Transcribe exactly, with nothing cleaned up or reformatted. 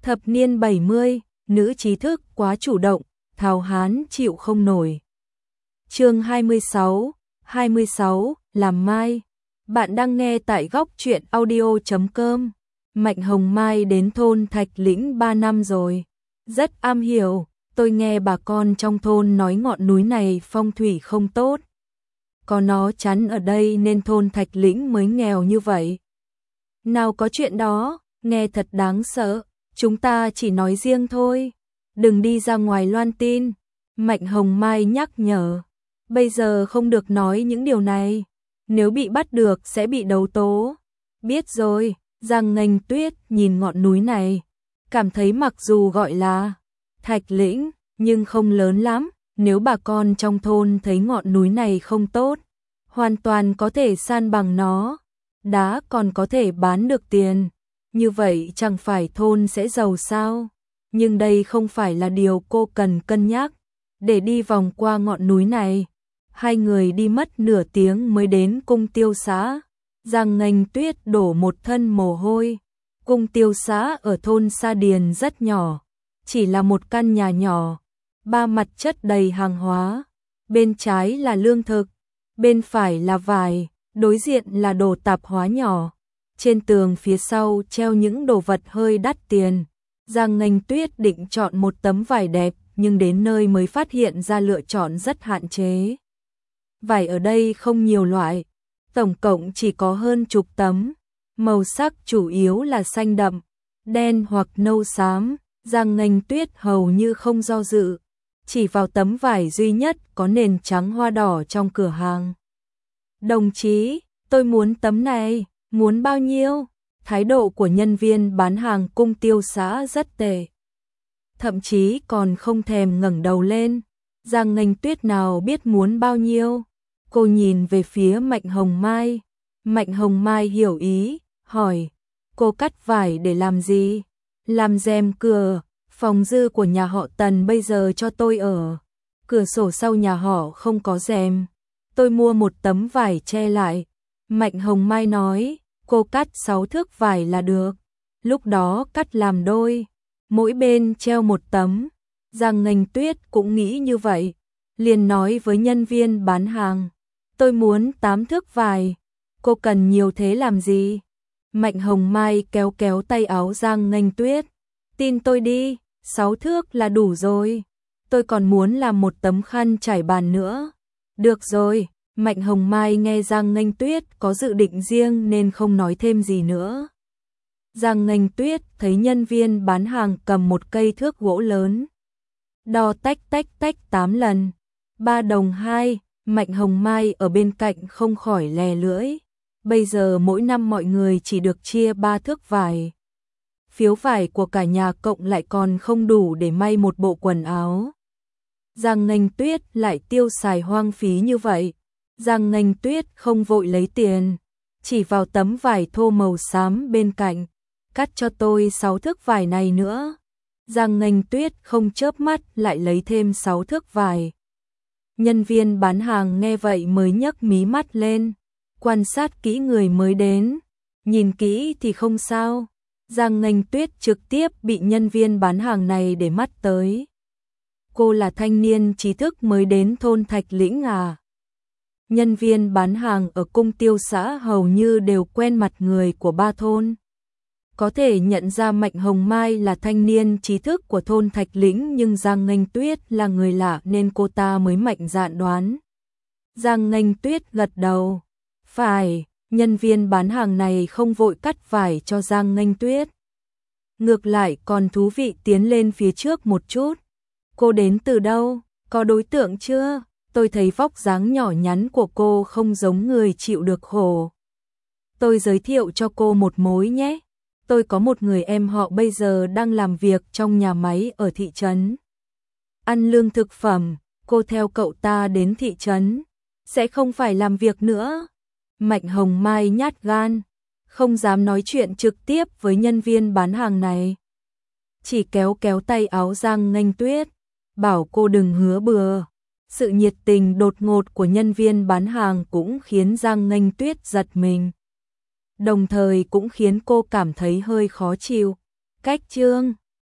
Thập niên bảy mươi, nữ trí thức quá chủ động, Tháo Hán chịu không nổi. Chương hai mươi sáu, hai mươi sáu, làm mai. Bạn đang nghe tại góc truyện audio chấm com. Mạnh Hồng Mai đến thôn Thạch Lĩnh ba năm rồi. Rất am hiểu, tôi nghe bà con trong thôn nói ngọn núi này phong thủy không tốt. Có nó chắn ở đây nên thôn Thạch Lĩnh mới nghèo như vậy. Nào có chuyện đó, nghe thật đáng sợ, chúng ta chỉ nói riêng thôi. Đừng đi ra ngoài loan tin. Mạnh Hồng Mai nhắc nhở. Bây giờ không được nói những điều này. Nếu bị bắt được sẽ bị đấu tố. Biết rồi, Giang Nghênh Tuyết nhìn ngọn núi này. Cảm thấy mặc dù gọi là Thạch Lĩnh, nhưng không lớn lắm. Nếu bà con trong thôn thấy ngọn núi này không tốt, hoàn toàn có thể san bằng nó. Đá còn có thể bán được tiền. Như vậy chẳng phải thôn sẽ giàu sao? Nhưng đây không phải là điều cô cần cân nhắc. Để đi vòng qua ngọn núi này, hai người đi mất nửa tiếng mới đến cung tiêu xã. Giang Nghênh Tuyết đổ một thân mồ hôi. Cung tiêu xã ở thôn Sa Điền rất nhỏ, chỉ là một căn nhà nhỏ, ba mặt chất đầy hàng hóa. Bên trái là lương thực, bên phải là vải, đối diện là đồ tạp hóa nhỏ. Trên tường phía sau treo những đồ vật hơi đắt tiền. Giang Nghênh Tuyết định chọn một tấm vải đẹp, nhưng đến nơi mới phát hiện ra lựa chọn rất hạn chế. Vải ở đây không nhiều loại, tổng cộng chỉ có hơn chục tấm. Màu sắc chủ yếu là xanh đậm, đen hoặc nâu xám. Giang Nghênh Tuyết hầu như không do dự, chỉ vào tấm vải duy nhất có nền trắng hoa đỏ trong cửa hàng. Đồng chí, tôi muốn tấm này, muốn bao nhiêu? Thái độ của nhân viên bán hàng cung tiêu xã rất tệ. Thậm chí còn không thèm ngẩng đầu lên. Giang Nghênh Tuyết nào biết muốn bao nhiêu. Cô nhìn về phía Mạnh Hồng Mai. Mạnh Hồng Mai hiểu ý, hỏi. Cô cắt vải để làm gì? Làm rèm cửa, phòng dư của nhà họ Tần bây giờ cho tôi ở. Cửa sổ sau nhà họ không có rèm. Tôi mua một tấm vải che lại. Mạnh Hồng Mai nói. Cô cắt sáu thước vải là được. Lúc đó cắt làm đôi, mỗi bên treo một tấm. Giang Nghênh Tuyết cũng nghĩ như vậy, liền nói với nhân viên bán hàng. Tôi muốn tám thước vải. Cô cần nhiều thế làm gì? Mạnh Hồng Mai kéo kéo tay áo Giang Nghênh Tuyết. Tin tôi đi, sáu thước là đủ rồi. Tôi còn muốn làm một tấm khăn trải bàn nữa. Được rồi. Mạnh Hồng Mai nghe Giang Nghênh Tuyết có dự định riêng nên không nói thêm gì nữa. Giang Nghênh Tuyết thấy nhân viên bán hàng cầm một cây thước gỗ lớn. Đo tách tách tách tám lần. Ba đồng hai, Mạnh Hồng Mai ở bên cạnh không khỏi lè lưỡi. Bây giờ mỗi năm mọi người chỉ được chia ba thước vải. Phiếu vải của cả nhà cộng lại còn không đủ để may một bộ quần áo. Giang Nghênh Tuyết lại tiêu xài hoang phí như vậy. Giang Nghênh Tuyết không vội lấy tiền, chỉ vào tấm vải thô màu xám bên cạnh. Cắt cho tôi sáu thước vải này nữa. Giang Nghênh Tuyết không chớp mắt lại lấy thêm sáu thước vải. Nhân viên bán hàng nghe vậy mới nhấc mí mắt lên, quan sát kỹ người mới đến. Nhìn kỹ thì không sao. Giang Nghênh Tuyết trực tiếp bị nhân viên bán hàng này để mắt tới. Cô là thanh niên trí thức mới đến thôn Thạch Lĩnh à? Nhân viên bán hàng ở cung tiêu xã hầu như đều quen mặt người của ba thôn. Có thể nhận ra Mạnh Hồng Mai là thanh niên trí thức của thôn Thạch Lĩnh, nhưng Giang Nghênh Tuyết là người lạ nên cô ta mới mạnh dạn đoán. Giang Nghênh Tuyết gật đầu. Phải, nhân viên bán hàng này không vội cắt vải cho Giang Nghênh Tuyết. Ngược lại còn thú vị tiến lên phía trước một chút. Cô đến từ đâu? Có đối tượng chưa? Tôi thấy vóc dáng nhỏ nhắn của cô không giống người chịu được khổ. Tôi giới thiệu cho cô một mối nhé. Tôi có một người em họ bây giờ đang làm việc trong nhà máy ở thị trấn. Ăn lương thực phẩm, cô theo cậu ta đến thị trấn. Sẽ không phải làm việc nữa. Mạnh Hồng Mai nhát gan, không dám nói chuyện trực tiếp với nhân viên bán hàng này. Chỉ kéo kéo tay áo Giang Nghênh Tuyết, bảo cô đừng hứa bừa. Sự nhiệt tình đột ngột của nhân viên bán hàng cũng khiến Giang Nghênh Tuyết giật mình. Đồng thời cũng khiến cô cảm thấy hơi khó chịu. Cách chương